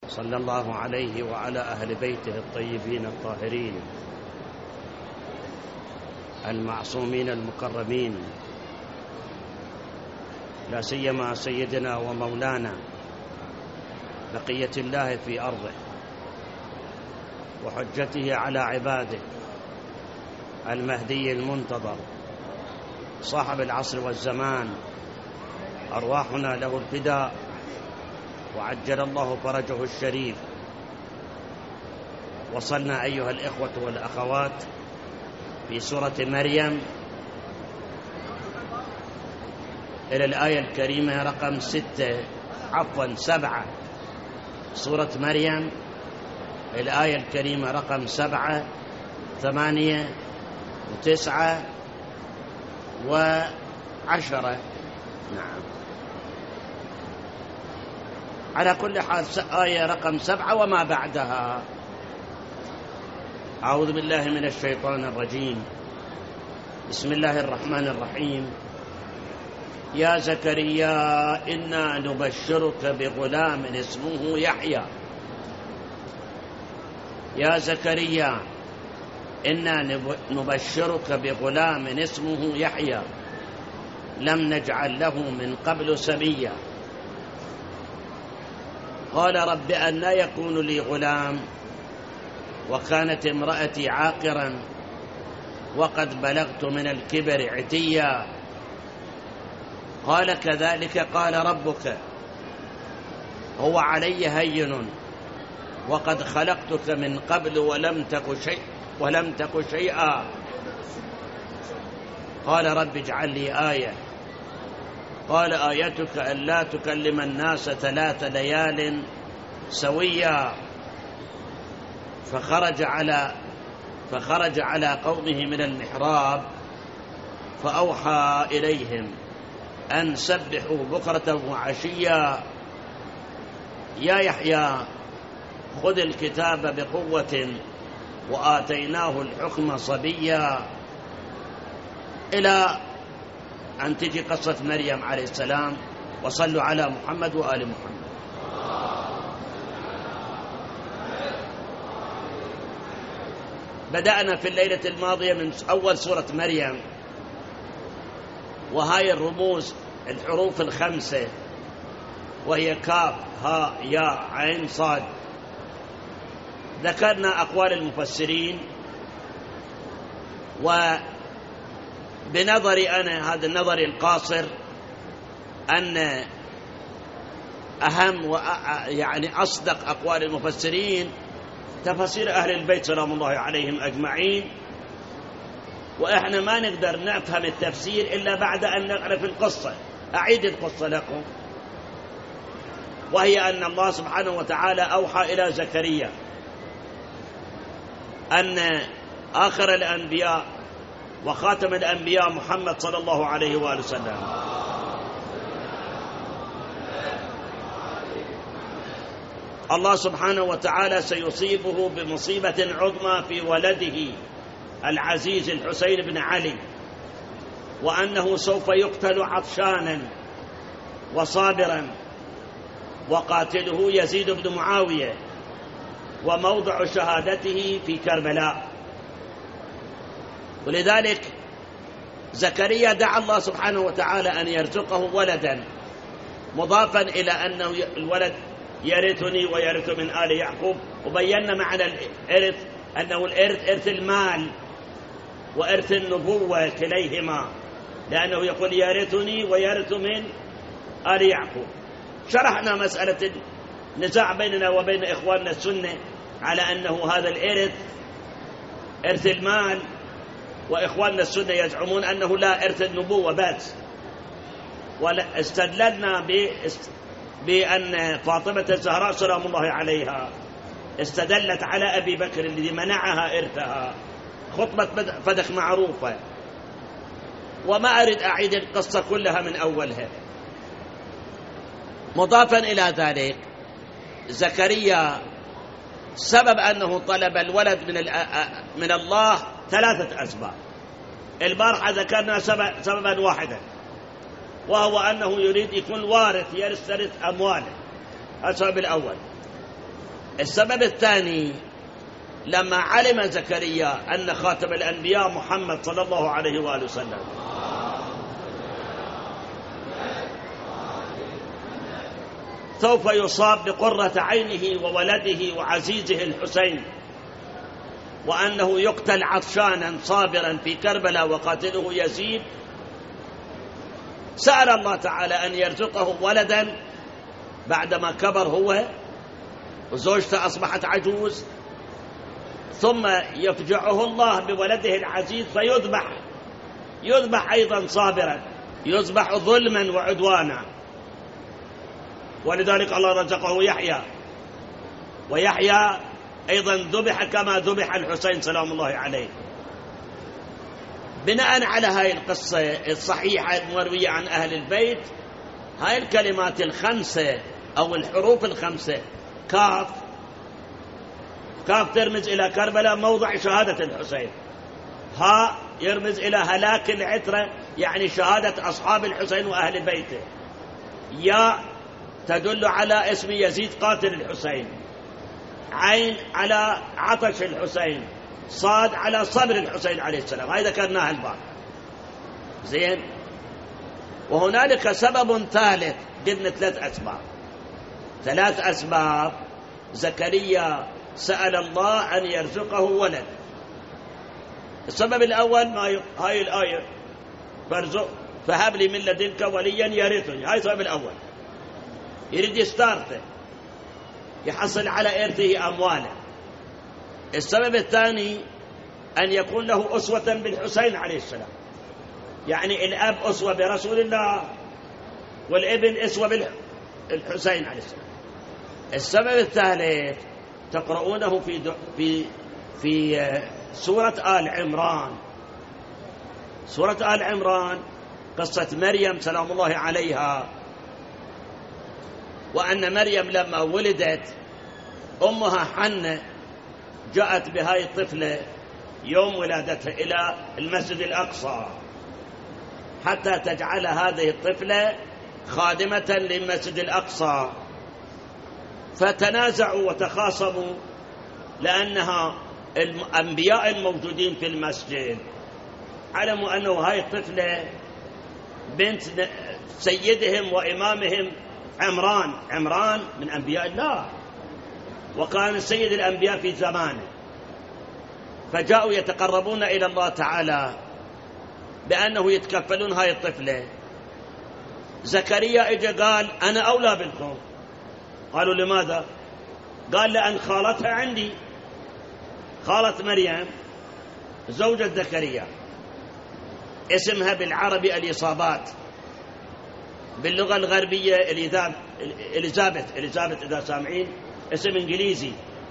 صلى الله عليه وعلى أهل بيته الطيبين الطاهرين المعصومين المكرمين، لا سيما سيدنا ومولانا بقية الله في أرضه وحجته على عباده المهدي المنتظر صاحب العصر والزمان، أرواحنا له الفداء وعجل الله فرجه الشريف. وصلنا أيها الإخوة والأخوات في سورة مريم إلى الآية الكريمة رقم 7. سورة مريم الآية الكريمة رقم 7 8 و9 و10. نعم، على كل حال آية رقم 7 وما بعدها. أعوذ بالله من الشيطان الرجيم. بسم الله الرحمن الرحيم. يا زكريا إنا نبشرك بغلام اسمه يحيى. يا زكريا إنا نبشرك بغلام اسمه يحيى لم نجعل له من قبل سميا. قال رب أنى يكون لي غلام وكانت امرأتي عاقرا وقد بلغت من الكبر عتيا. قال كذلك قال ربك هو علي هين وقد خلقتك من قبل ولم تك شيئا. قال رب اجعل لي آية. قال آيتك ألا تكلم الناس 3 ليال سويا. فخرج على قومه من المحراب فأوحى إليهم أن سبحوا بكرة وعشيا. يا يحيى خذ الكتاب بقوة وآتيناه الحكم صبيا، إلى أن تجي قصة مريم عليه السلام. وصلوا على محمد وآل محمد. بدأنا في الليلة الماضية من أول سورة مريم، وهاي الرموز الحروف 5 وهي كاف ها يا عين صاد. ذكرنا أقوال المفسرين، وبنظري أنا هذا النظر القاصر أن أهم يعني أصدق أقوال المفسرين تفسير أهل البيت سلام الله عليهم أجمعين. وإحنا ما نقدر نفهم التفسير إلا بعد أن نعرف القصة. أعيد القصة لكم، وهي أن الله سبحانه وتعالى أوحى إلى زكريا أن آخر الأنبياء وخاتم الأنبياء محمد صلى الله عليه وآله وسلم الله سبحانه وتعالى سيصيبه بمصيبة عظمى في ولده العزيز الحسين بن علي، وأنه سوف يقتل عطشانا وصابرا، وقاتله يزيد بن معاوية، وموضع شهادته في كربلاء. ولذلك زكريا دعا الله سبحانه وتعالى أن يرزقه ولدا، مضافا إلى أنه الولد يرثني ويرث من آل يعقوب. وبينا معنى الإرث أنه الإرث إرث المال وإرث النبوة كليهما، لأنه يقول يرثني ويرث من آل يعقوب. شرحنا مسألة النزاع بيننا وبين إخواننا السنة على أنه هذا الإرث إرث المال، وإخواننا السنة يزعمون أنه لا إرث النبوة بس. واستدللنا بأن فاطمة الزهراء سلام الله عليها استدلت على أبي بكر الذي منعها إرثها. خطبة فدخ معروفة، وما أريد أعيد القصة كلها من أولها. مضافا إلى ذلك زكريا سبب أنه طلب الولد من الله 3 أسباب. البارحة ذكرنا سببا واحدا، وهو أنه يريد يكون وارث يرث أمواله. السبب الأول. السبب الثاني لما علم زكريا أن خاتم الأنبياء محمد صلى الله عليه وآله وسلم سوف يصاب بقرة عينه وولده وعزيزه الحسين، وأنه يقتل عطشانا صابرا في كربلاء وقاتله يزيد، سأل الله تعالى أن يرزقه ولدا بعدما كبر هو وزوجته أصبحت عجوز، ثم يفجعه الله بولده العزيز فيذبح أيضا صابرا، يذبح ظلما وعدوانا. ولذلك الله رزقه يحيى، ويحيى أيضا ذبح كما ذبح الحسين سلام الله عليه. بناء على هاي القصة الصحيحة المروية عن أهل البيت، هاي الكلمات الخمسة أو الحروف الخمسة، كاف ترمز إلى كربلاء موضع شهادة الحسين، ها يرمز إلى هلاك العترة يعني شهادة أصحاب الحسين وأهل بيته، يا تدل على اسم يزيد قاتل الحسين، عين على عطش الحسين، صاد على صبر الحسين عليه السلام. هاي ذكرناها البعض زين. وهنالك سبب ثالث، قلنا ثلاث أسباب. زكريا سأل الله أن يرزقه ولد. السبب الأول هاي الآية فهب لي من لدنك وليا يرثني، هاي السبب الأول، يريد يستارثه يحصل على إرثه أمواله. السبب الثاني أن يكون له أسوة بالحسين عليه السلام، يعني الأب أسوة برسول الله والابن أسوة بالحسين عليه السلام. السبب الثالث تقرؤونه في سورة آل عمران. سورة آل عمران قصة مريم سلام الله عليها، وأن مريم لما ولدت أمها حنة جاءت بهاي الطفلة يوم ولادتها إلى المسجد الأقصى حتى تجعل هذه الطفلة خادمة للمسجد الأقصى، فتنازعوا وتخاصموا لأنها الأنبياء الموجودين في المسجد علموا أنه هاي الطفلة بنت سيدهم وإمامهم عمران من أنبياء الله، وكان سيد الأنبياء في زمانه، فجاءوا يتقربون إلى الله تعالى بأنه يتكفلون هاي الطفلة. زكريا اجى قال أنا أولى بالكم. قالوا لماذا؟ قال لأن خالتها عندي، خالة مريم زوجة زكريا، اسمها بالعربي الإصابات، باللغة الغربية إليزابيث إذا سامعين اسم إنجليزي.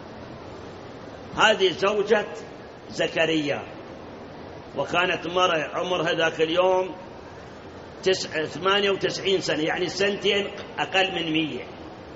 هذه زوجة زكريا، وكانت مرة عمرها ذاك اليوم 98 سنة، يعني سنتين أقل من 100،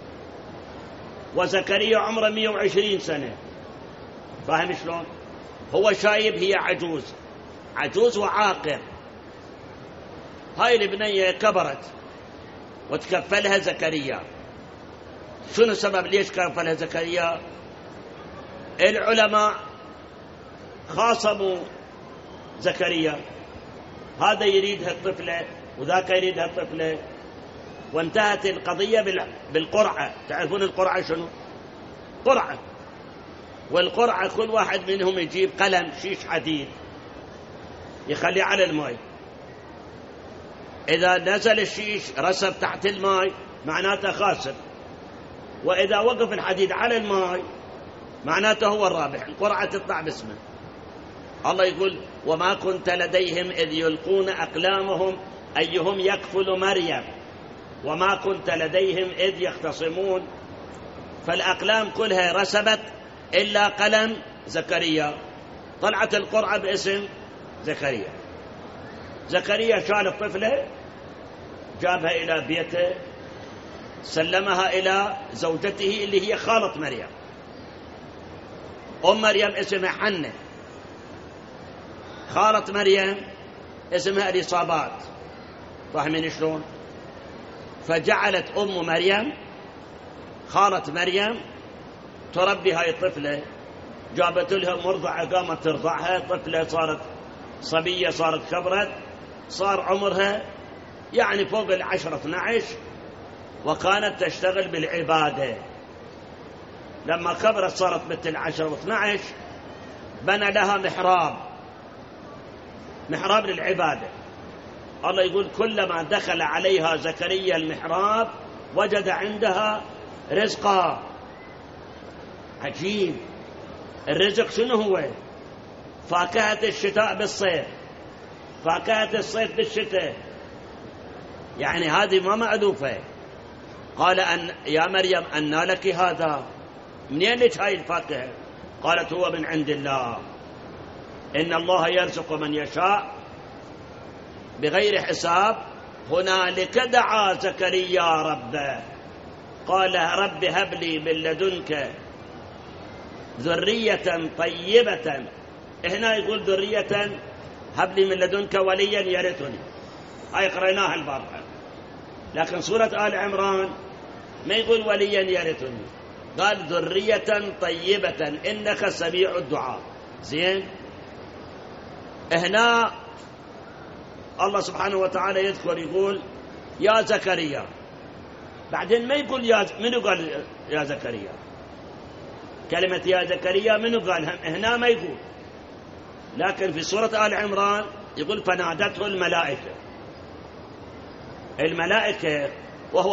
وزكريا عمره 120 سنة. فاهم شلون؟ هو شايب، هي عجوز وعاقر. هاي البنية كبرت وتكفلها زكريا. شنو السبب ليش كفلها زكريا؟ العلماء خاصموا زكريا، هذا يريد هالطفلة وذاك يريد هالطفلة، وانتهت القضية بالقرعة. تعرفون القرعة شنو؟ قرعة، والقرعة كل واحد منهم يجيب قلم شيش حديد يخليه على الماء، إذا نزل الشيش رسب تحت الماء معناته خاسر، وإذا وقف الحديد على الماء معناته هو الرابح. القرعة تطلع باسمه. الله يقول وما كنت لديهم إذ يلقون أقلامهم أيهم يكفل مريم وما كنت لديهم إذ يختصمون. فالأقلام كلها رسبت إلا قلم زكريا، طلعت القرعة باسم زكريا. زكريا شال الطفلة جابها إلى بيته، سلمها إلى زوجته اللي هي خالة مريم. أم مريم اسمها حنة، خالة مريم اسمها الإصابات. فاهمين شلون؟ فجعلت أم مريم خالة مريم تربي هاي الطفلة، جابت لها مرضعة قامت ترضعها، طفلة صارت صبية، صارت كبرت، صار عمرها يعني فوق 10-12، وكانت تشتغل بالعبادة. لما كبرت صارت مثل 10 و12، بنى لها محراب للعبادة. الله يقول كلما دخل عليها زكريا المحراب وجد عندها رزقا. عجيب، الرزق شنو هو؟ فاكهة الشتاء بالصيف، فاكهة الصيف بالشتاء، يعني هذه ما مألوفة. قال يا مريم أنى لك هذا؟ منين لك هاي الفاكهة؟ قالت هو من عند الله، إن الله يرزق من يشاء بغير حساب. هنالك دعا زكريا ربه قال رب هب لي من لدنك ذرية طيبة. هنا يقول ذرية، هب لي من لدنك وليا يرثني، هاي قريناها البارحة. لكن سورة آل عمران ما يقول وليا يرثني، قال ذرية طيبة إنك سميع الدعاء. زين، هنا الله سبحانه وتعالى يذكر يقول يا زكريا، بعدين ما يقول منو قال يا زكريا؟ كلمة يا زكريا منو قال؟ هنا ما يقول، لكن في سورة آل عمران يقول فنادته الملائكة وهو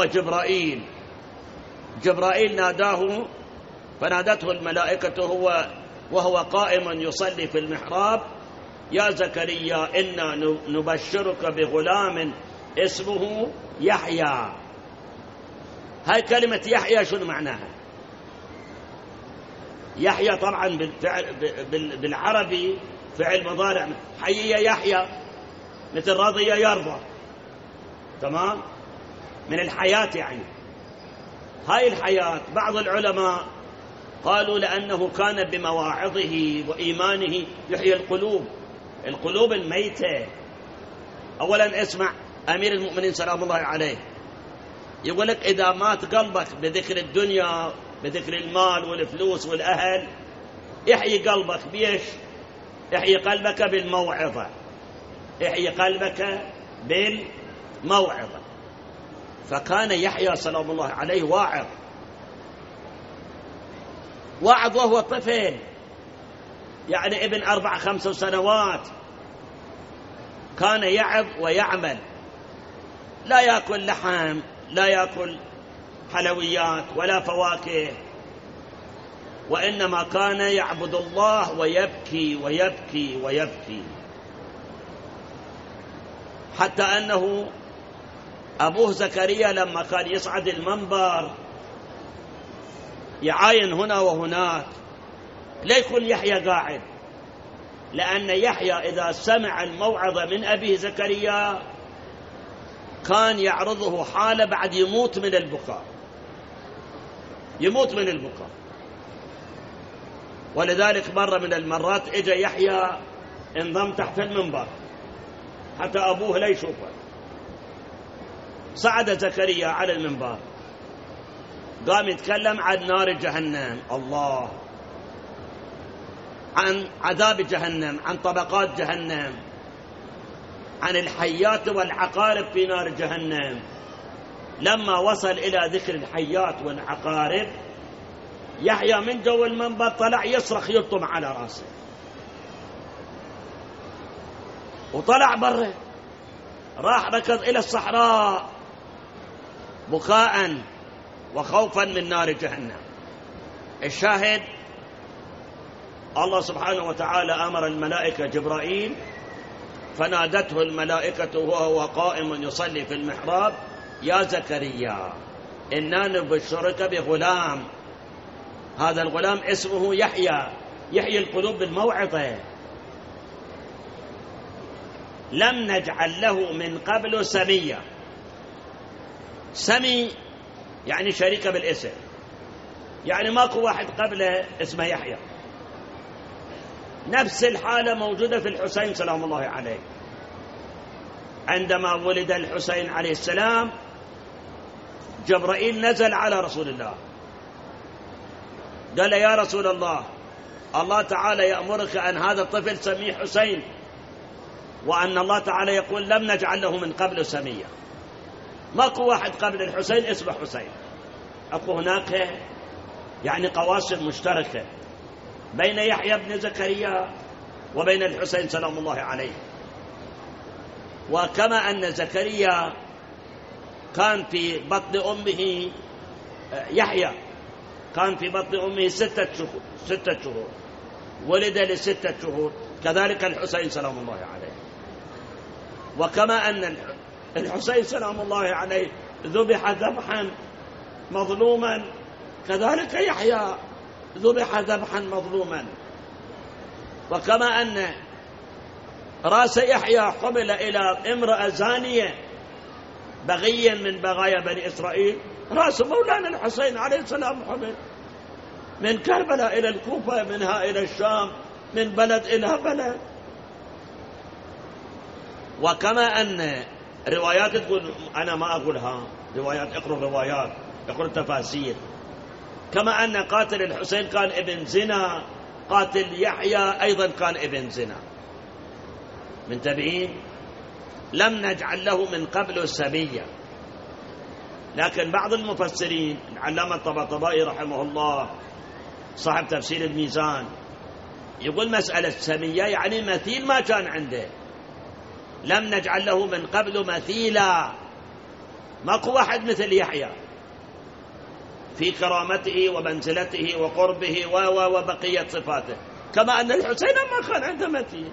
جبرائيل ناداه، فنادته الملائكة وهو قائم يصلي في المحراب يا زكريا إنا نبشرك بغلام اسمه يحيى. هاي كلمة يحيى شنو معناها؟ يحيى طبعا بالعربي فعل مضارع، حي يحيى مثل رضي يرضى، تمام، من الحياة يعني. هاي الحياة بعض العلماء قالوا لأنه كان بمواعظه وإيمانه يحيي القلوب الميتة. أولا اسمع أمير المؤمنين سلام الله عليه يقول لك إذا مات قلبك بذكر الدنيا، بذكر المال والفلوس والأهل، يحيي قلبك بيش؟ يحيي قلبك بالموعظة، يحيي قلبك بالموعظة. فكان يحيى سلام الله عليه واعظ وهو طفل، يعني ابن 4-5 سنوات، كان يعظ ويعمل، لا يأكل لحم، لا يأكل حلويات ولا فواكه، وإنما كان يعبد الله ويبكي ويبكي ويبكي، حتى أنه أبوه زكريا لما كان يصعد المنبر يعاين هنا وهناك، لا يكون يحيى قاعد، لأن يحيى إذا سمع الموعظة من أبيه زكريا كان يعرضه حالة بعد يموت من البكاء. ولذلك مرة من المرات إجا يحيى انضم تحت المنبر حتى أبوه لا يشوفه، صعد زكريا على المنبر قام يتكلم عن نار جهنم، الله، عن عذاب جهنم، عن طبقات جهنم، عن الحيات والعقارب في نار جهنم. لما وصل إلى ذكر الحيات والعقارب يحيى من جو المنبر طلع يصرخ يلطم على راسه، وطلع بره، راح ركض إلى الصحراء بكاء وخوفا من نار جهنم. الشاهد الله سبحانه وتعالى أمر الملائكة جبرائيل، فنادته الملائكة وهو قائم يصلي في المحراب يا زكريا إنا نبشرك بغلام، هذا الغلام اسمه يحيي القلوب بالموعظة، لم نجعل له من قبل سميا. سمي يعني شريك بالاسم، يعني ماكو واحد قبله اسمه يحيى. نفس الحالة موجودة في الحسين سلام الله عليه، عندما ولد الحسين عليه السلام جبرائيل نزل على رسول الله قال له يا رسول الله، الله تعالى يأمرك أن هذا الطفل سميه حسين، وأن الله تعالى يقول لم نجعل له من قبل سمية. ماكو واحد قبل الحسين اسمه حسين. أكو هناك يعني قواسم مشتركة بين يحيى بن زكريا وبين الحسين سلام الله عليه. وكما أن زكريا كان في بطن أمه، يحيى كان في بطن أمه 6 شهور، ولد ل6 شهور، كذلك الحسين سلام الله عليه. وكما أن الحسين سلام الله عليه ذبح ذبحا مظلوما، كذلك يحيى ذبح ذبحا مظلوما. وكما أن رأس يحيى حمل إلى امرأة زانية بغيا من بغايا بني إسرائيل، رأس مولانا الحسين عليه السلام حمل من كربلاء إلى الكوفة، منها إلى الشام، من بلد إلى بلد. وكما أن روايات تقول، أنا ما أقولها، روايات، اقرأ روايات، اقرأ تفاسير، كما أن قاتل الحسين كان ابن زنا، قاتل يحيى أيضا كان ابن زنا. منتبهين؟ لم نجعل له من قبل سمية. لكن بعض المفسرين، العلامة الطباطبائي رحمه الله صاحب تفسير الميزان، يقول مسألة سمية يعني مثيل ما كان عنده، لم نجعل له من قبل مثيلا، ماكو واحد مثل يحيى في كرامته ومنزلته وقربه وبقية صفاته، كما أن الحسين ما كان عنده مثيل.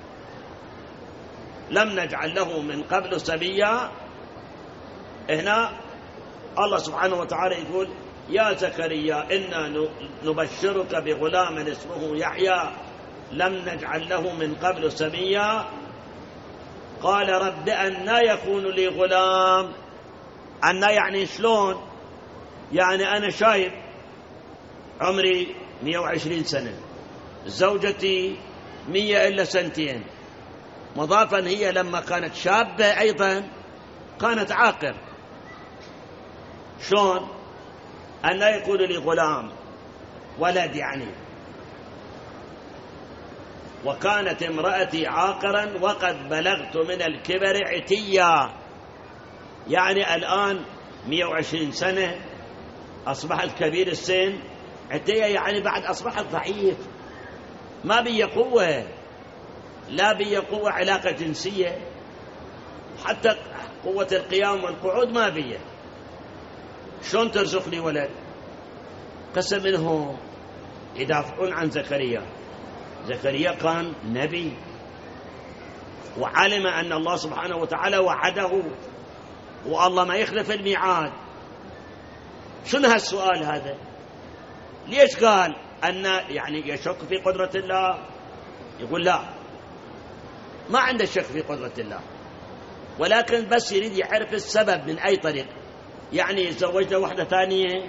لم نجعل له من قبل سميا. هنا الله سبحانه وتعالى يقول يا زكريا إنا نبشرك بغلام اسمه يحيى لم نجعل له من قبل سميا. قال رب أنى يكون لي غلام. أنى يعني شلون؟ يعني أنا شايب، عمري 120 سنة، زوجتي 100 إلا سنتين، مضافا هي لما كانت شابة أيضا كانت عاقر. شلون أنى يكون لي غلام ولد يعني؟ وكانت امرأتي عاقرا وقد بلغت من الكبر عتيا. يعني الآن 120 سنة، أصبحت كبير السن، عتيا يعني بعد أصبحت ضعيف، ما بي قوة، لا بي قوة علاقة جنسية، حتى قوة القيام والقعود ما بي. شلون ترزقني ولد؟ قسم منهم يدافعون عن زكريا. زكريا كان نبي وعلم أن الله سبحانه وتعالى وعده، والله ما يخلف الميعاد. شنو هالسؤال هذا؟ ليش قال أن يعني يشك في قدرة الله؟ يقول لا، ما عنده شك في قدرة الله، ولكن بس يريد يعرف السبب من أي طريق. يعني يتزوج له واحدة ثانية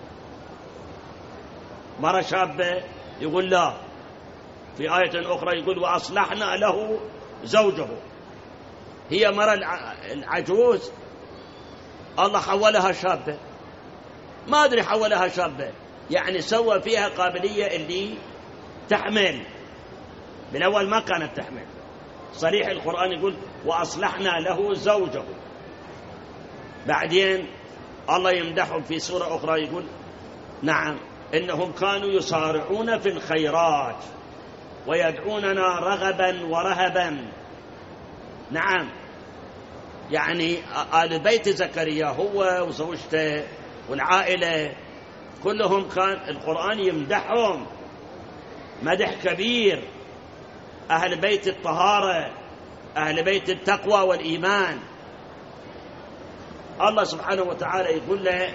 مرة شابة؟ يقول لا. في آية أخرى يقول وأصلحنا له زوجه، هي مرة العجوز الله حولها شابة، ما أدري حولها شابة، يعني سوى فيها قابلية اللي تحمل، بالأول ما كانت تحمل. صريح القرآن يقول وأصلحنا له زوجه. بعدين الله يمدحهم في سورة أخرى يقول نعم إنهم كانوا يسارعون في الخيرات ويدعوننا رغبا ورهبا. نعم، يعني آل بيت زكريا هو وزوجته والعائلة كلهم كان القرآن يمدحهم مدح كبير، أهل بيت الطهارة، أهل بيت التقوى والإيمان. الله سبحانه وتعالى يقول له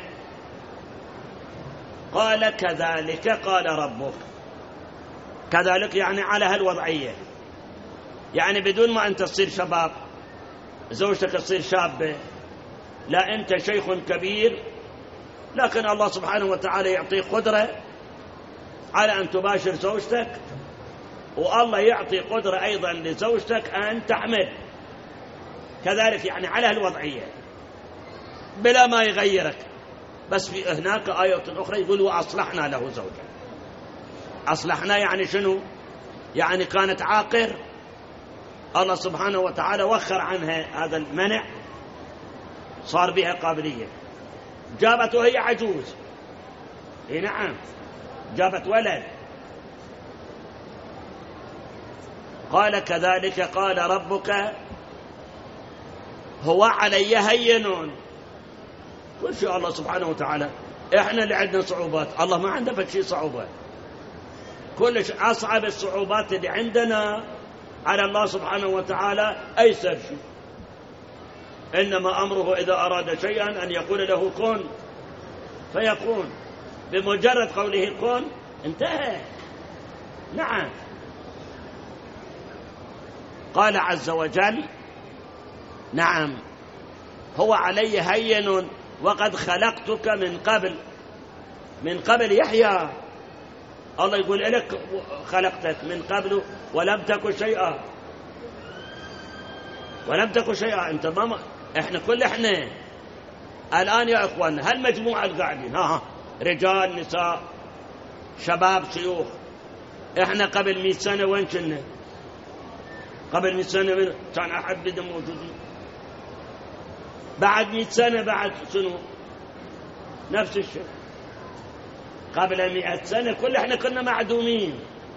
قال كذلك قال ربك. كذلك يعني على هالوضعية، يعني بدون ما أنت تصير شباب، زوجتك تصير شابة، لا أنت شيخ كبير، لكن الله سبحانه وتعالى يعطيك قدرة على أن تباشر زوجتك، والله يعطي قدرة أيضا لزوجتك أن تحمل. كذلك يعني على هالوضعية بلا ما يغيرك. بس في هناك آية أخرى يقول وأصلحنا له زوجا، أصلحنا يعني شنو؟ يعني كانت عاقر، الله سبحانه وتعالى وخر عنها هذا المنع، صار بها قابلية. جابت وهي عجوز، اي نعم، جابت ولد. قال كذلك قال ربك هو علي هين. كل شيء الله سبحانه وتعالى، احنا اللي عندنا صعوبات، الله ما عنده فد شيء صعوبة. كل أصعب الصعوبات اللي عندنا على الله سبحانه وتعالى أيسر شيء. إنما أمره إذا أراد شيئا أن يقول له كن فيكون، بمجرد قوله كن انتهى. نعم. قال عز وجل نعم هو علي هين وقد خلقتك من قبل يحيى. الله يقول لك خلقتك من قبل ولم تكن شيئا. انت ما احنا الآن يا اخواننا هالمجموعة القاعدين رجال نساء شباب شيوخ، احنا قبل 100 سنة وين كنا؟ قبل 100 سنة كان أحد بدهم موجودين؟ بعد 100 سنة بعد شنو؟ نفس الشيء. قبل 100 سنة احنا كنا معدومين،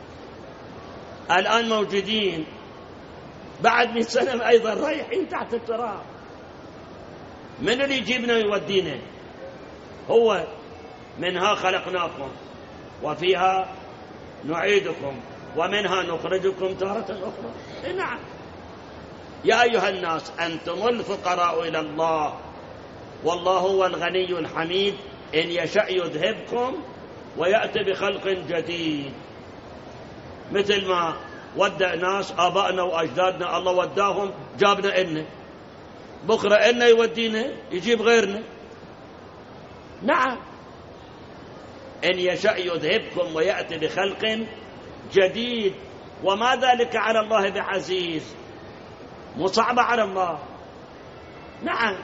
الآن موجودين، بعد 100 سنة أيضا رايحين تحت التراب. من اللي يجيبنا ويودينا؟ هو منها خلقناكم وفيها نعيدكم ومنها نخرجكم تارة أخرى. نعم. يا أيها الناس أنتم الفقراء إلى الله والله هو الغني الحميد إن يشأ يذهبكم ويأتي بخلق جديد. مثل ما ودع ناس آبائنا وأجدادنا الله وداهم جابنا إلنا، بكرة إلنا يودينا يجيب غيرنا. نعم. إن يشأ يذهبكم ويأتي بخلق جديد وما ذلك على الله بعزيز، مو صعبة على الله. نعم.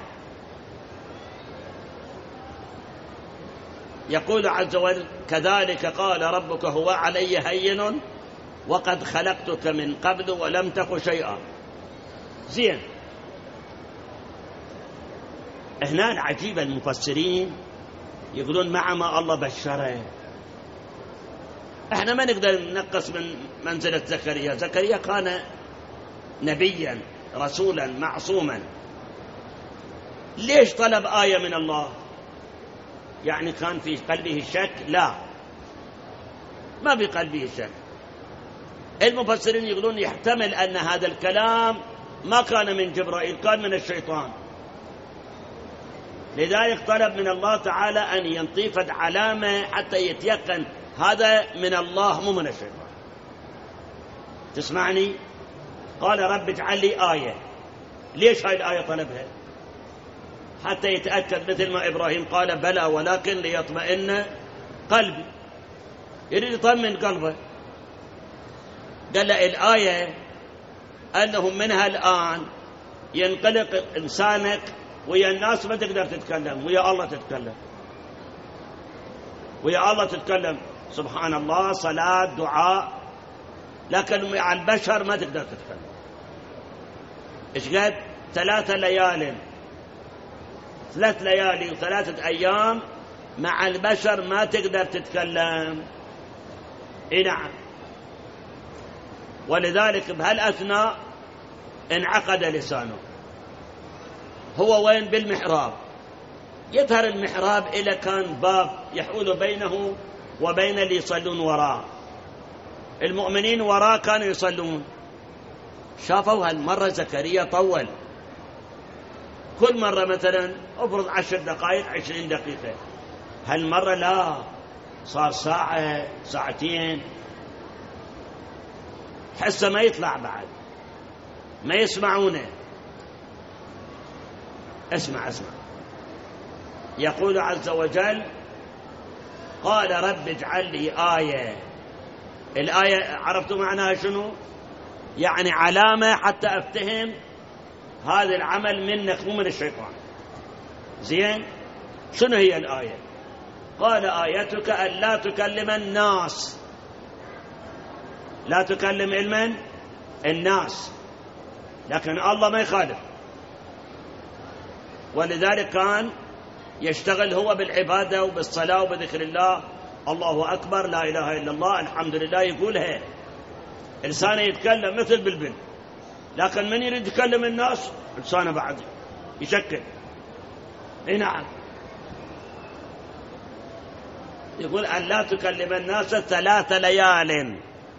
يقول عز وجل كذلك قال ربك هو علي هين وقد خلقتك من قبل ولم تك شيئا. زين. هنا العجيب المفسرين يقولون مع ما الله بشره. احنا ما نقدر ننقص من منزلة زكريا. زكريا كان نبيا رسولا معصوما. ليش طلب آية من الله؟ يعني كان في قلبه شك؟ لا، ما في قلبه شك. المفسرين يقولون يحتمل أن هذا الكلام ما كان من جبرائيل، كان من الشيطان. لذلك طلب من الله تعالى أن ينطيفد علامة حتى يتيقن هذا من الله مو من الشيطان. تسمعني؟ قال رب اجعل لي آية. ليش هاي الآية طلبها؟ حتى يتأكد، مثل ما إبراهيم قال بلى ولكن ليطمئن قلبي، يريد يطمئن قلبه. قال له الآية أنهم منها الآن ينقلق إنسانك ويا الناس ما تقدر تتكلم، ويا الله تتكلم، ويا الله تتكلم. سبحان الله، صلاة، دعاء، لكن مع البشر ما تقدر تتكلم. إيش قد 3 ليال 3 ليالي و3 أيام مع البشر ما تقدر تتكلم. نعم. ولذلك بهالأثناء انعقد لسانه. هو وين؟ بالمحراب. يظهر المحراب إلى كان باب يحول بينه وبين اللي يصلون وراه. المؤمنين وراه كانوا يصلون. شافوا هالمرة زكريا طول، كل مرة مثلا أفرض 10 دقائق 20 دقيقة، هالمرة لا، صار ساعة ساعتين. حسه ما يطلع بعد، ما يسمعونه. اسمع. يقول عز وجل قال رب اجعل لي آية. الآية عرفتوا معناها شنو؟ يعني علامة حتى أفتهم هذا العمل منك مو من الشيطان. زين. شنو هي الآية؟ قال آيتك ألا تكلم الناس لا تكلم علما الناس، لكن الله ما يخالف، ولذلك كان يشتغل هو بالعبادة وبالصلاة وبذكر الله، الله أكبر، لا إله إلا الله، الحمد لله، يقولها. لسانه يتكلم مثل بلبل، لكن من يريد يكلم الناس لسانه بعد يشكل. نعم، يقول أن لا تكلم الناس 3 ليال.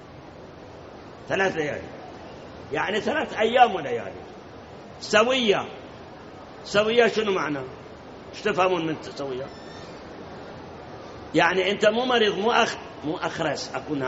3 ليال يعني 3 أيام وليالي سوية. سوية شنو معنى؟ ايش تفهمون من سوية؟ يعني أنت مو مريض، مو أخرس.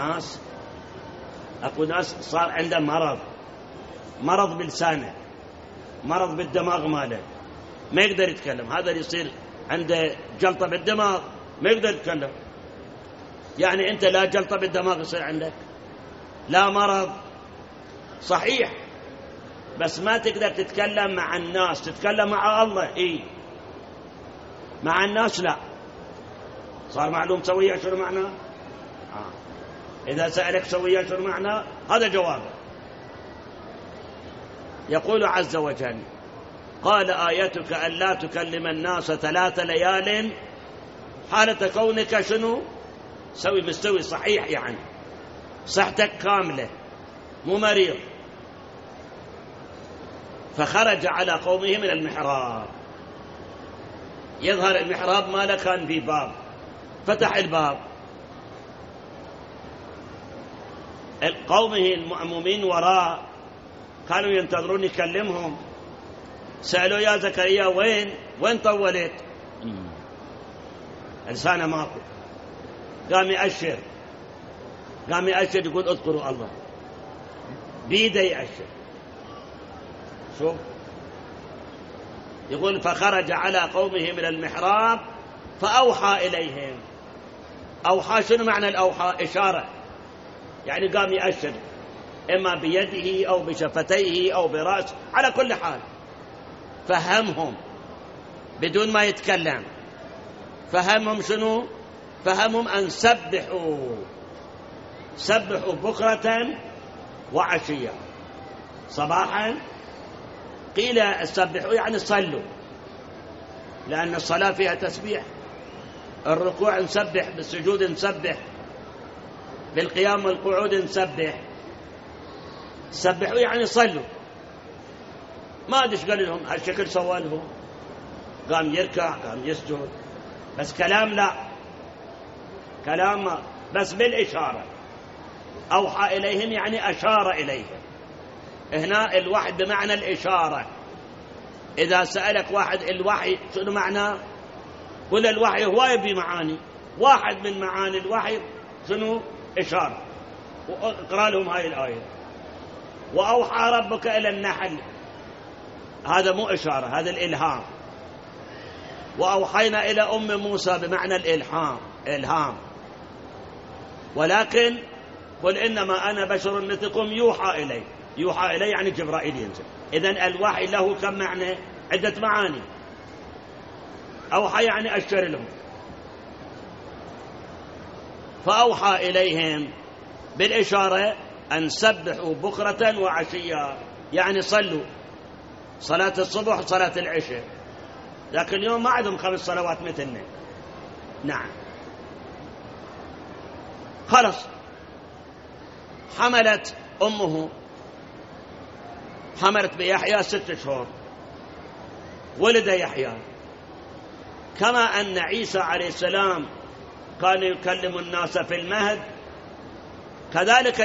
أكو ناس صار عنده مرض بلسانه، مرض بالدماغ ماله، ما يقدر يتكلم. هذا يصير عنده جلطة بالدماغ ما يقدر يتكلم. يعني أنت لا جلطة بالدماغ يصير عندك، لا مرض صحيح، بس ما تقدر تتكلم مع الناس. تتكلم مع الله إيه، مع الناس لا. صار معلوم سوية شنو معنى؟ إذا سألك سوية شنو معنى، هذا جوابه. يقول عز وجل: قال آيتك أن لا تكلم الناس 3 ليال حالة كونك شنو؟ سوي مستوي صحيح، يعني صحتك كاملة مو مريض. فخرج على قومه من المحراب. يظهر المحراب ماله كان في باب، فتح الباب، قومه المأمومين وراء كانوا ينتظرون يكلمهم. سألوا: يا زكريا وين طولت؟ لسانه ماكو. قام يأشر يقول: اذكروا الله، بيده يأشر. شوف، يقول: فخرج على قومه من المحراب فأوحى إليهم. أوحى شنو معنى الأوحى؟ إشارة، يعني قام يأشر إما بيده أو بشفتيه أو برأسه، على كل حال فهمهم بدون ما يتكلم. فهمهم شنو؟ فهمهم أن سبحوا بكرة وعشية. صباحا قيل سبحوا يعني صلوا، لأن الصلاة فيها تسبيح. الركوع نسبح، بالسجود نسبح، بالقيام والقعود نسبح. سبحوا يعني صلوا. ما أدري ايش قال لهم، هالشكل سوى لهم، قام يركع، قام يسجد، بس كلام لا، كلام بس بالإشارة. أوحى إليهم يعني أشار إليهم. هنا الوحي بمعنى الإشارة. إذا سألك واحد الوحي شنو معناه؟ قل الوحي هواية بمعاني، واحد من معاني الوحي شنو؟ إشارة. واقرأ لهم هاي الآية: وأوحى ربك إلى النحل. هذا مو إشارة، هذا الإلهام. وأوحينا إلى أم موسى بمعنى إلهام. ولكن قل إنما أنا بشر مثلكم يوحى إلي. يوحى إلي يعني جبرائيل ينزل. إذن الوحي له كم معنى؟ عدة معاني. أوحى يعني أشر لهم. فأوحى إليهم بالإشارة أن سبحوا بكرة وعشية، يعني صلوا صلاة الصبح وصلاة العشاء. لكن اليوم ما عندهم 5 صلوات مثلنا. نعم. خلص، حملت أمه، حملت بيحيى 6 شهور، ولد يحيى. كما أن عيسى عليه السلام كان يكلم الناس في المهد، كذلك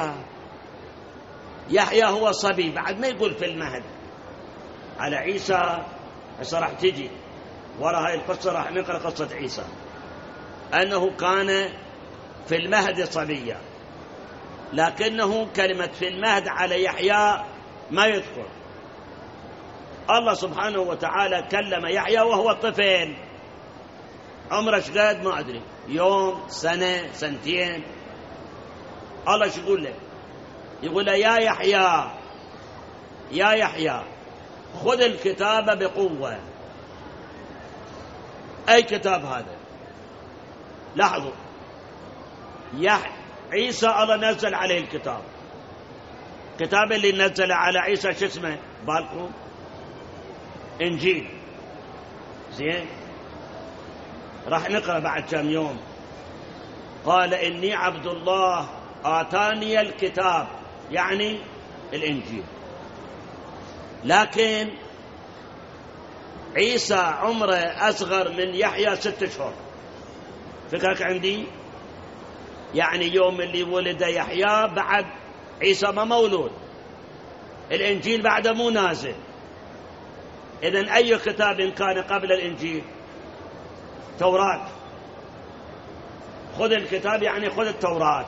يحيى هو صبي، بعد ما يقول في المهد. على عيسى هسه راح تجي وراء هاي القصة، راح نقرأ قصة عيسى أنه كان في المهد صبيا، لكنه كلمة في المهد على يحيى ما يذكر. الله سبحانه وتعالى كلم يحيى وهو طفل، عمره شقد ما أدري، يوم، سنة، سنتين. الله شو يقول له؟ يقول له: يا يحيى خذ الكتاب بقوة. أي كتاب هذا؟ لاحظوا، عيسى الله نزل عليه الكتاب. الكتاب اللي نزل على عيسى شو اسمه بالكم؟ إنجيل. زين، راح نقرأ بعد كم يوم. قال إني عبد الله آتاني الكتاب، يعني الإنجيل. لكن عيسى عمره أصغر من يحيى 6 أشهر. فكرك عندي يعني يوم اللي ولد يحيى بعد عيسى ما مولود، الإنجيل بعده مو نازل. إذن أي كتاب كان قبل الإنجيل؟ توراة. خذ الكتاب يعني خذ التوراة.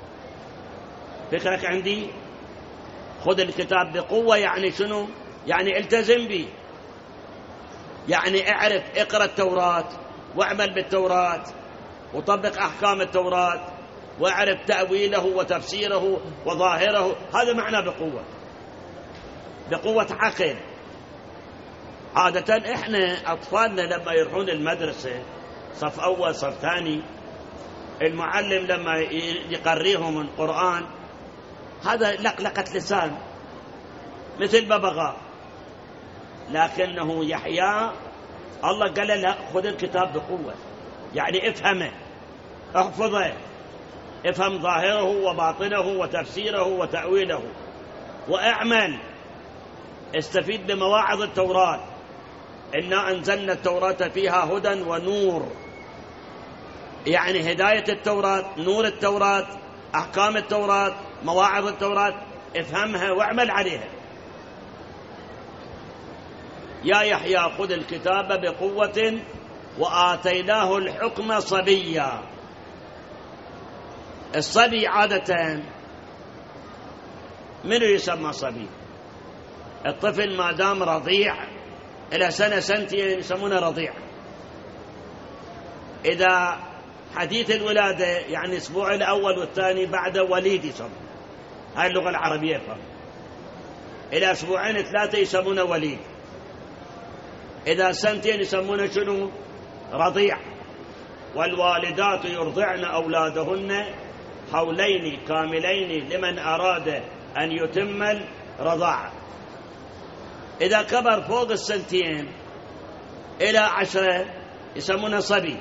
فكرك عندي؟ خذ الكتاب بقوة يعني شنو؟ يعني التزم به، يعني اعرف، اقرأ التوراة واعمل بالتوراة وطبق أحكام التوراة واعرف تأويله وتفسيره وظاهره. هذا معنى بقوة، بقوة عقل. عادة احنا أطفالنا لما يروحون المدرسة صف أول صف ثاني، المعلم لما يقريهم القرآن هذا لقلقة لسان مثل ببغاء. لكنه يحيى الله قال لا، خذ الكتاب بقوة، يعني افهمه، احفظه، افهم ظاهره وباطنه وتفسيره وتأويله واعمل، استفيد بمواعظ التوراة. إنا أنزلنا التوراة فيها هدى ونور، يعني هداية التوراة، نور التوراة، أحكام التوراة، مواعظ التوراة، افهمها واعمل عليها. يا يحيى خذ الكتاب بقوة وآتيناه الحكم صبيا. الصبي عادة منو يسمى صبي؟ الطفل ما دام رضيع إلى سنة سنتين يسمونه رضيع. إذا حديث الولادة يعني الأسبوع الأول والثاني بعد وليد يسمى، هاي اللغة العربية فهم. إلى 2 3 يسمونه وليد. إذا 2 يسمونه شنو؟ رضيع. والوالدات يرضعن أولادهن حولين كاملين لمن أراد أن يتم الرضاعة. إذا كبر فوق 2 إلى 10 يسمونه صبي.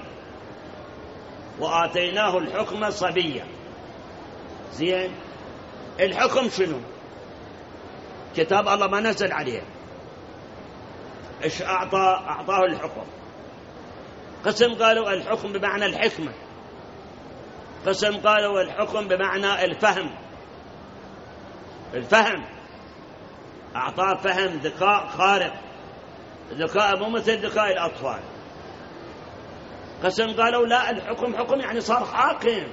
وآتيناه الحكم صبيا. زين، الحكم شنو؟ كتاب الله ما نزل عليه، إيش أعطاه الحكم؟ قسم قالوا الحكم بمعنى الحكمة، قسم قالوا الحكم بمعنى الفهم. الفهم أعطاه فهم، ذكاء خارق، ذكاء مو مثل ذكاء الأطفال. قسم قالوا لا، الحكم حكم يعني صار حاكم.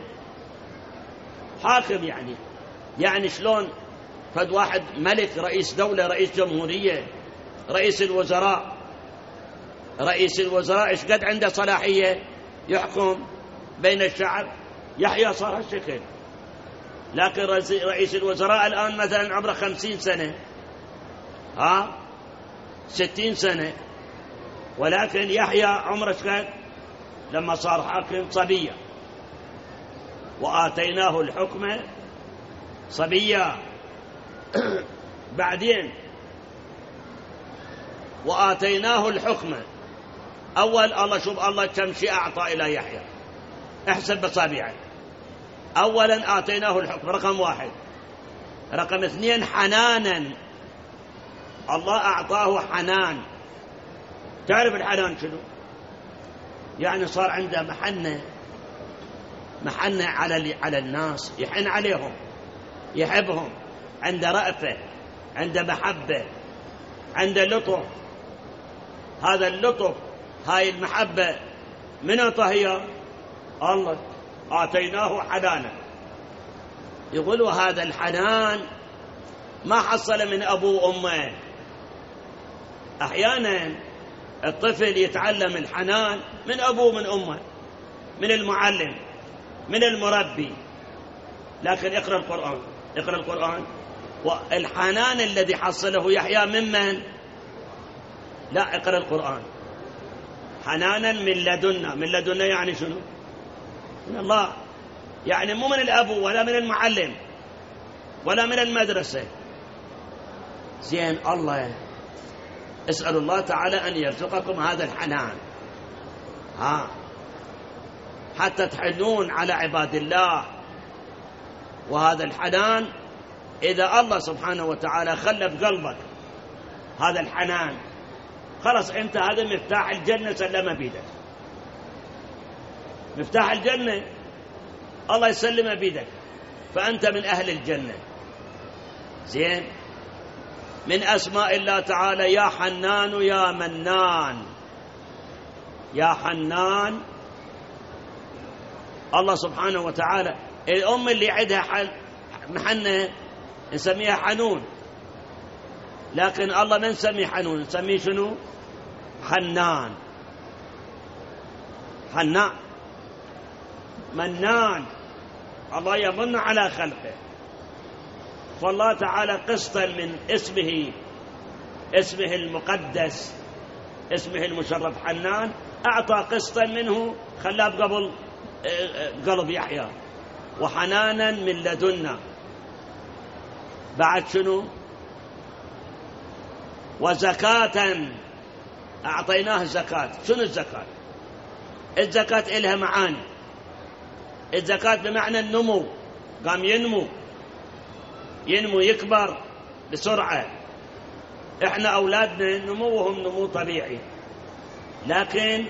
حاكم يعني شلون فد واحد ملك، رئيس دولة، رئيس جمهورية، رئيس الوزراء. رئيس الوزراء إيش قد عنده صلاحية يحكم بين الشعب؟ يحيى صار هالشكل. لكن رئيس الوزراء الآن مثلا عمره 50 سنة، 60 سنة، ولكن يحيى عمره قد لما صار حاكم صبيا. وآتيناه الحكم صبيا. بعدين وآتيناه الحكم. أول الله، شوف الله كم شيء أعطى إلى يحيى، احسب بصابعك. أولا آتيناه الحكم، رقم 1. رقم 2 حنانا. الله أعطاه حنان. تعرف الحنان شنو؟ يعني صار عنده محنة على الناس، يحن عليهم، يحبهم، عنده رأفة، عنده محبة، عنده لطف. هذا اللطف، هاي المحبة من أعطاها؟ الله. آتيناه حنانا. يقولوا هذا الحنان ما حصل من أبوه وأمه. أحيانا الطفل يتعلم الحنان من أبوه من أمه، من المعلم، من المربي. لكن اقرأ القرآن، اقرأ القرآن. والحنان الذي حصله يحيى ممن؟ لا، اقرأ القرآن. حنانا من لدنا. من لدنا يعني شنو؟ من الله. يعني مو من الأبو ولا من المعلم ولا من المدرسة. زين، الله اسأل الله تعالى أن يرزقكم هذا الحنان، حتى تحنون على عباد الله. وهذا الحنان إذا الله سبحانه وتعالى خلى في قلبك هذا الحنان، خلص أنت هذا مفتاح الجنة سلمه بيدك. مفتاح الجنة الله يسلمه بيدك، فأنت من أهل الجنة. زين، من أسماء الله تعالى يا حنان يا منان. يا حنان، الله سبحانه وتعالى الأم اللي عندها محنة نسميها حنون، لكن الله ما نسميه حنون، نسميه شنو؟ حنان. حنان منان، الله يمن على خلقه. فالله تعالى قسطا من اسمه المقدس، اسمه المشرف حنان، أعطى قسطا منه خلاه بقبل قلب يحيى. وحنانا من لدنا، بعد شنو؟ وزكاة، أعطيناه زكاة. شنو الزكاة؟ الزكاة إلها معاني. الزكاة بمعنى النمو، قام ينمو يكبر بسرعة. إحنا أولادنا نموهم نمو طبيعي، لكن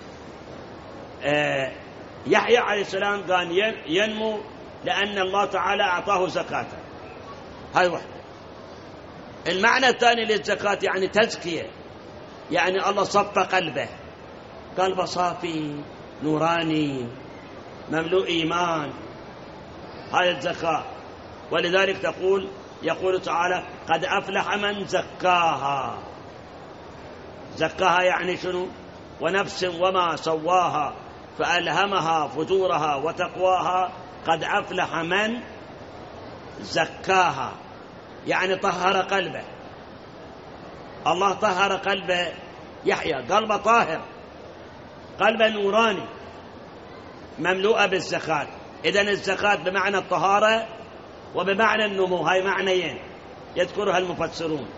يحيى عليه السلام كان ينمو لأن الله تعالى أعطاه زكاة. هاي واحدة. المعنى الثاني للزكاة يعني تزكية، يعني الله صفى قلبه صافي نوراني مملوء إيمان. هاي الزكاة. ولذلك يقول تعالى قد أفلح من زكاها. زكاها يعني شنو؟ ونفس وما سواها فألهمها فجورها وتقواها قد أفلح من زكاها، يعني طهر قلبه. الله طهر قلب يحيى، قلبه طاهر، قلبه نوراني مملوءة بالزكاة. إذن الزكاة بمعنى الطهارة وبمعنى النمو، هاي معنيين يذكرها المفسرون.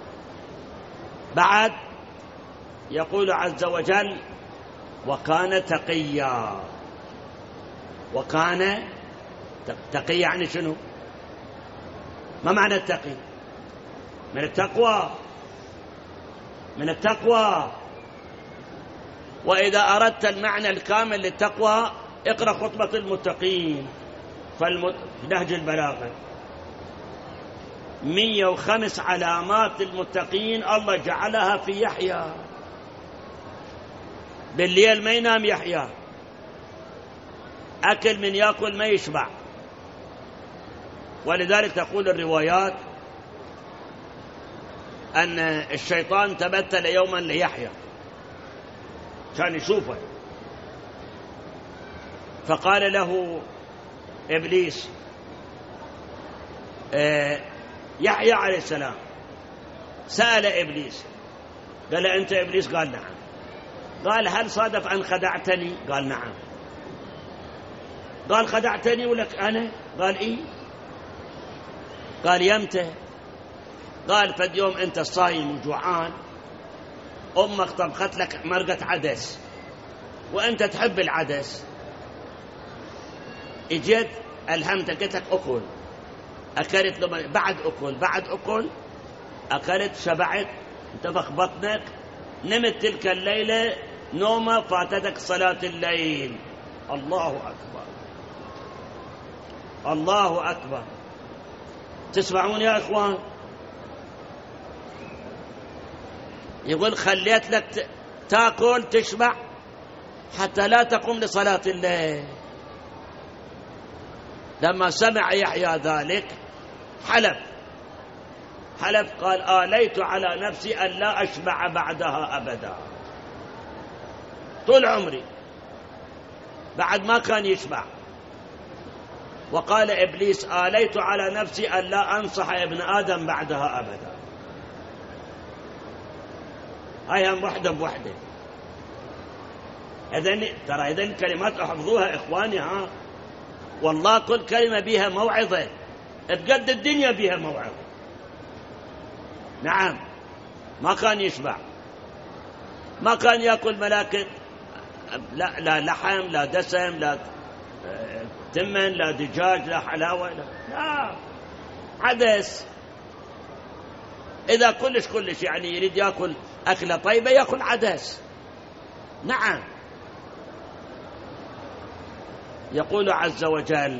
بعد يقول عز وجل وكان تقيا. وكان تقي يعني شنو؟ ما معنى التقي؟ من التقوى. وإذا أردت المعنى الكامل للتقوى اقرأ خطبة المتقين في نهج البلاغة. 105 علامات المتقين الله جعلها في يحيى. بالليل ما ينام يحيى، أكل من يأكل ما يشبع. ولذلك تقول الروايات أن الشيطان تبتل يوما ليحيى كان يشوفه، فقال له إبليس يحيى عليه السلام سأل إبليس، قال أنت إبليس؟ قال نعم. قال هل صادف أن خدعتني؟ قال نعم. قال خدعتني ولك أنا؟ قال إيه. قال يمتى؟ قال فد يوم أنت صايم وجوعان، أمك طبخت لك مرقة عدس وأنت تحب العدس، اجيت ألهمتك قلت لك أكل، أكلت له بعد أكل أكلت شبعت انتفخ بطنك، نمت تلك الليلة نومة فاتتك صلاة الليل. الله أكبر، الله أكبر. تسمعون يا إخوان؟ يقول خليت لك تأكل تشبع حتى لا تقوم لصلاة الليل. لما سمع يحيى ذلك حلف قال آليت على نفسي أن لا أشبع بعدها أبدا. طول عمري بعد ما كان يشبع. وقال إبليس آليت على نفسي أن لا أنصح ابن آدم بعدها أبدا. هاي هم وحدة بوحدة. إذن كلمات أحفظوها إخواني، والله كل كلمة بها موعظة، بقد الدنيا بها موعظة. نعم، ما كان يشبع، ما كان يأكل ملاكد، لا لحم، لا دسم، لا تمن، لا دجاج، لا حلاوة، لا عدس. إذا كلش يعني يريد يأكل أكلة طيبة يأكل عدس. نعم. يقول عز وجل: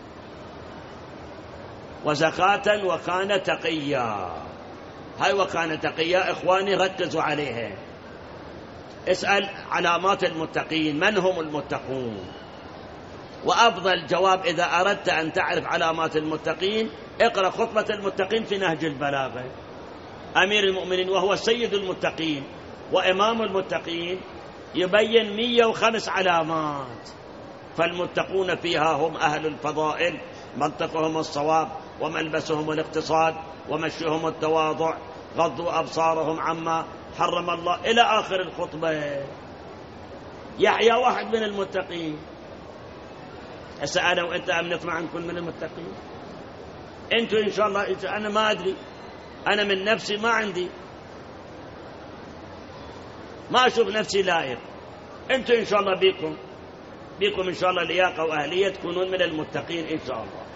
وزكاة وكان تقيا. هاي وكان تقيا إخواني ركزوا عليها. اسأل علامات المتقين، من هم المتقون؟ وأفضل جواب إذا أردت أن تعرف علامات المتقين اقرأ خطبة المتقين في نهج البلاغة. أمير المؤمنين وهو سيد المتقين وإمام المتقين يبين 105 علامات، فالمتقون فيها هم أهل الفضائل، منطقهم الصواب، وملبسهم الاقتصاد، ومشيهم التواضع، غضوا أبصارهم عما حرم الله، إلى آخر الخطبة. يحيى واحد من المتقين. هسه أنا وأنت نطمع أن نكون من المتقين؟ أنتوا إن شاء الله، أنا ما أدري، أنا من نفسي ما عندي، ما أشوف نفسي لائق. أنتوا إن شاء الله بيكم إن شاء الله لياقة وأهلية تكونون من المتقين إن شاء الله.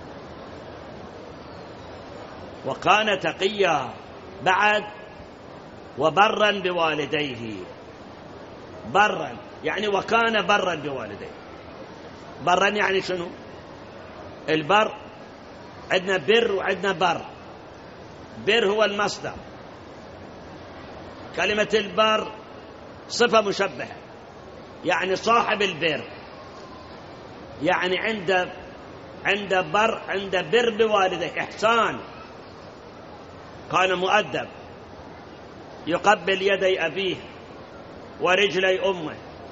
وكان تقيا بعد وبرا بوالديه. برا يعني وكان برا بوالديه. برا يعني شنو؟ البر عندنا بر وعندنا بر. بر هو المصدر، كلمة البر صفة مشبهة، يعني صاحب البر، يعني عند بر بوالديه، إحسان. كان مؤدب، يقبل يدي أبيه ورجلي أمه،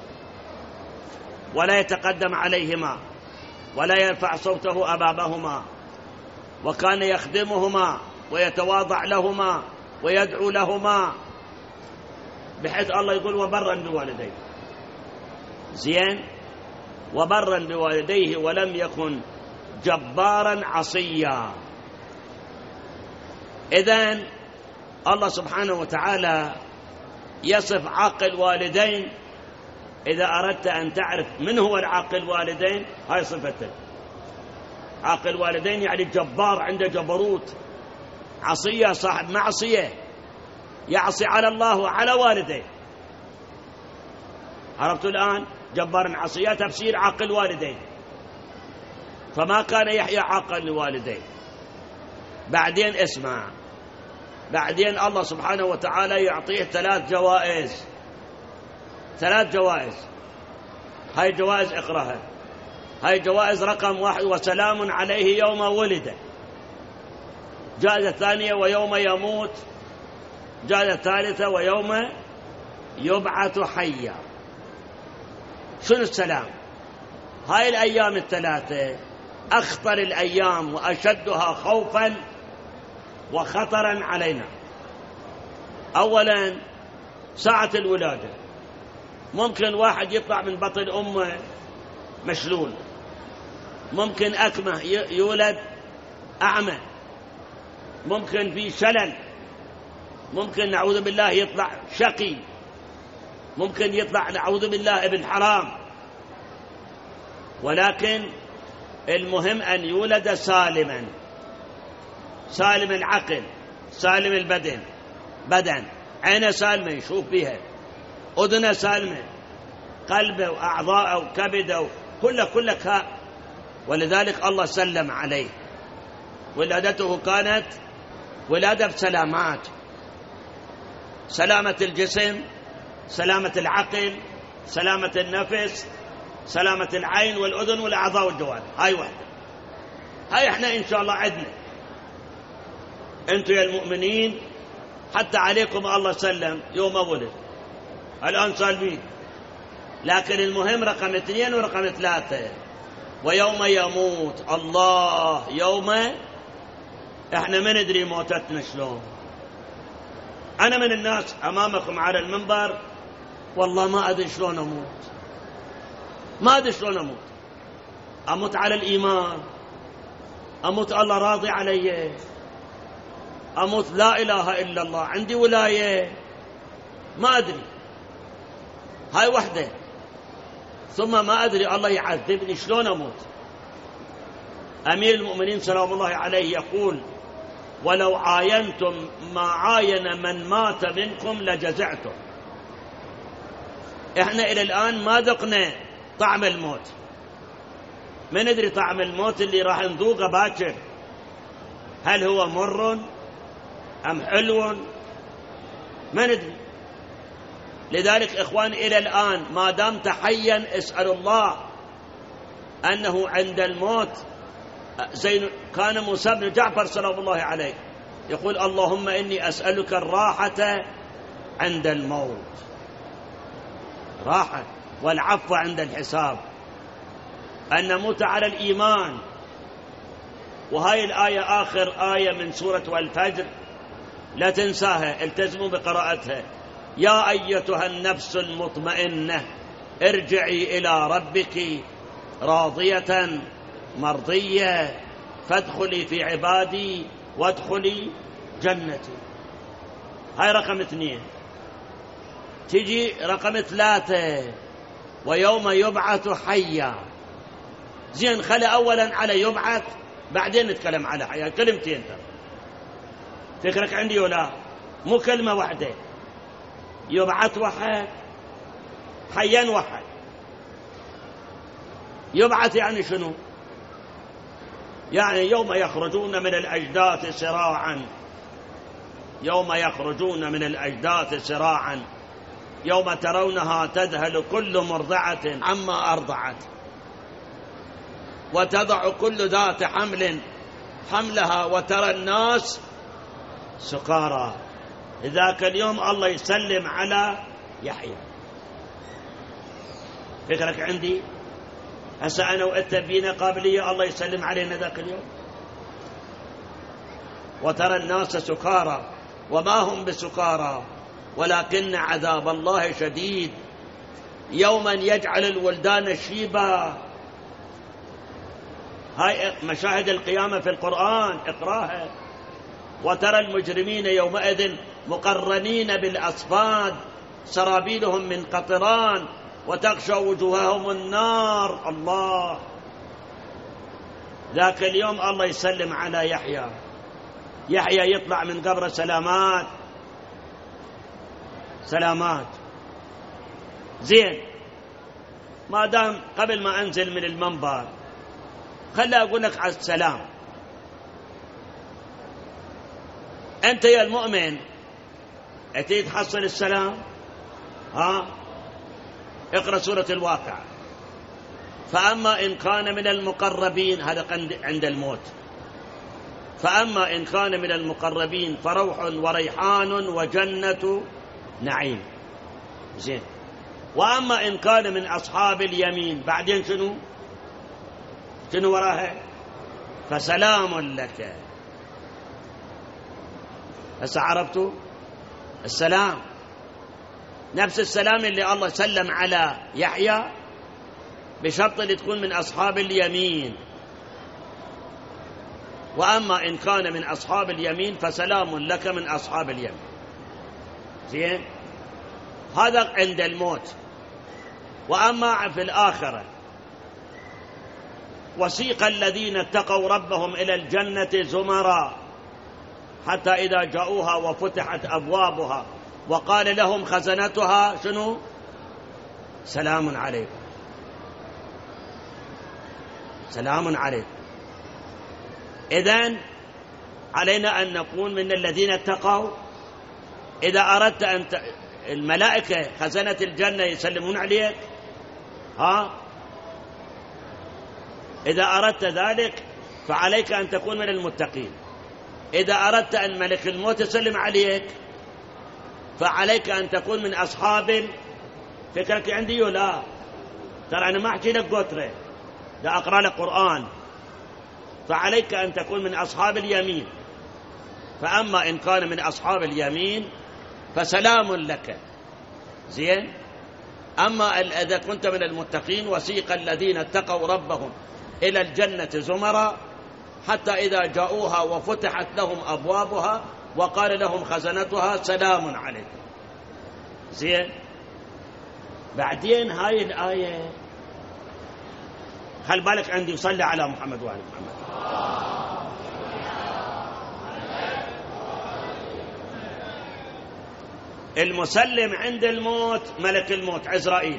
ولا يتقدم عليهما، ولا يرفع صوته أمامهما، وكان يخدمهما ويتواضع لهما ويدعو لهما، بحيث الله يقول وبرا بوالديه. زين، وبرا بوالديه ولم يكن جبارا عصيا. إذن الله سبحانه وتعالى يصف عاقل والدين. إذا أردت أن تعرف من هو العاقل والدين، هاي صفته. عاقل والدين يعني جبار، عنده جبروت. عصية صاحب معصية، يعصي على الله وعلى والديه. عرفتوا الآن؟ جبار عصية تفسير عاقل والدين. فما كان يحيى عاقل لوالديه. بعدين اسمع، بعدين الله سبحانه وتعالى يعطيه 3 جوائز. 3 جوائز. هاي جوائز اقرأها. هاي جوائز رقم 1: وسلام عليه يوم ولد. جائزة 2: ويوم يموت. جائزة 3: ويوم يبعث حيا. شنو السلام؟ هاي الأيام ال3 أخطر الأيام وأشدها خوفا وخطرا علينا. أولا ساعة الولادة. ممكن واحد يطلع من بطن أمه مشلول، ممكن أكمه يولد أعمى، ممكن في شلل، ممكن نعوذ بالله يطلع شقي، ممكن يطلع نعوذ بالله ابن حرام. ولكن المهم أن يولد سالما، سالم العقل، سالم البدن، عينه سالمة يشوف بها، أذنه سالمة، قلبه وأعضاءه وكبده كله. ولذلك الله سلم عليه. ولادته كانت ولادة بسلامات: سلامة الجسم، سلامة العقل، سلامة النفس، سلامة العين والأذن والأعضاء والجوارح. هاي واحدة. هاي احنا إن شاء الله عدنا. أنتم يا المؤمنين حتى عليكم الله سلم يوم ولد، الآن سالمين. لكن المهم رقم 2 ورقم 3: ويوم يموت. الله، يوم احنا ما ندري موتتنا شلون. أنا من الناس أمامكم على المنبر والله ما أدري شلون أموت، ما أدري شلون أموت. أموت على الإيمان، أموت الله راضي علي، أموت لا إله إلا الله، عندي ولاية، ما أدري. هاي وحدة. ثم ما أدري الله يعذبني شلون أموت. أمير المؤمنين سلام الله عليه يقول: ولو عاينتم ما عاين من مات منكم لجزعتم. إحنا إلى الآن ما ذقنا طعم الموت، ما ندري طعم الموت اللي راح نذوقه باكر، هل هو مر أم حلو، ما ندري. لذلك إخواني إلى الآن ما دامت حيا اسأل الله أنه عند الموت، زين كان موسى بن جعفر سلام الله عليه يقول: اللهم إني أسألك الراحة عند الموت، راحة والعفو عند الحساب، أن نموت على الإيمان. وهاي الآية آخر آية من سورة والفجر، لا تنساها، التزموا بقراءتها: يا أيتها النفس المطمئنة ارجعي إلى ربك راضية مرضية فادخلي في عبادي وادخلي جنتي. هاي رقم 2. تجي رقم 3: ويوم يبعث حيا. زين، خلي أولا على يبعث، بعدين نتكلم على حيا. كلمتين فكرك عندي ولا مو كلمة واحدة؟ يبعث واحد، حيا واحد. يبعث يعني شنو؟ يعني يوم يخرجون من الأجداث سراعا، يوم يخرجون من الأجداث سراعا يوم ترونها تذهل كل مرضعة عما أرضعت وتضع كل ذات حمل حملها وترى الناس سكارى. ذاك اليوم الله يسلم على يحيى. فكرك عندي؟ هسه أنا وأنت بينا قابلية الله يسلم علينا ذاك اليوم. وترى الناس سكارى وما هم بسكارى ولكن عذاب الله شديد، يوما يجعل الولدان شيبا. هاي مشاهد القيامة في القرآن، اقراها. وترى المجرمين يومئذ مقرنين بالأصفاد سرابيلهم من قطران وتغشى وجوههم النار. الله، ذاك اليوم الله يسلم على يحيى. يحيى يطلع من قبره سلامات سلامات. زين، ما دام قبل ما أنزل من المنبر خلي أقول لك على السلام. أنت يا المؤمن أتي تحصل السلام؟ اقرأ سورة الواقع. فأما إن كان من المقربين، هذا عند الموت، فأما إن كان من المقربين فروح وريحان وجنة نعيم. زين. وأما إن كان من أصحاب اليمين، بعدين شنو وراها؟ فسلام لك. هسه عرفتوا السلام؟ نفس السلام اللي الله سلم على يحيى، بشرط اللي تكون من أصحاب اليمين. وأما إن كان من أصحاب اليمين فسلام لك من أصحاب اليمين. زين، هذا عند الموت. وأما في الآخرة: وسيق الذين اتقوا ربهم إلى الجنة زمرا حتى إذا جاءوها وفتحت أبوابها وقال لهم خزنتها شنو؟ سلام عليكم. سلام عليكم. إذن علينا أن نكون من الذين اتقوا. إذا أردت أن الملائكة خزنة الجنة يسلمون عليك، إذا أردت ذلك فعليك أن تكون من المتقين. إذا أردت أن ملك الموت يسلم عليك فعليك أن تكون من أصحاب. فكرك عندي ولا؟ ترى أنا ما أحكي لك قطرة، لا أقرأ لك قرآن. فعليك أن تكون من أصحاب اليمين. فأما إن كان من أصحاب اليمين فسلام لك. زين. أما إذا كنت من المتقين: وسيق الذين اتقوا ربهم إلى الجنة زمرا حتى إذا جاءوها وفتحت لهم أبوابها وقال لهم خزنتها سلام عليكم. زين، بعدين هاي الآية خل بالك عندي يصلي على محمد وآل محمد. المسلم عند الموت ملك الموت عزرائيل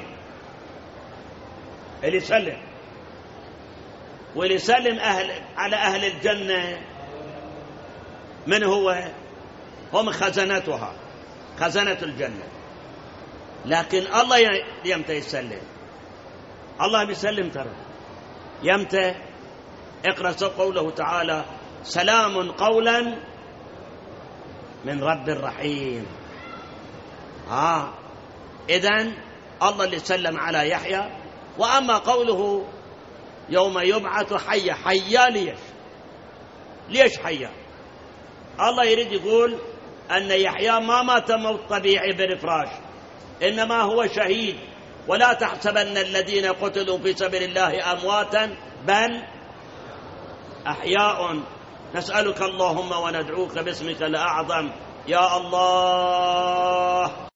اللي يسلم، واللي يسلم على أهل الجنة من هو؟ هم خزنتها، خزنة الجنة. لكن الله يمتى يسلم؟ الله بيسلم ترى يمتى؟ اقرأ قوله تعالى سلام قولا من رب رحيم. إذن الله اللي سلم على يحيى. وأما قوله يوم يبعث حيا، حيا ليش حيا؟ الله يريد يقول أن يحيى ما مات موت طبيعي بالفراش، إنما هو شهيد. ولا تحسبن الذين قتلوا في سبيل الله أمواتا بل أحياء. نسألك اللهم وندعوك باسمك الأعظم يا الله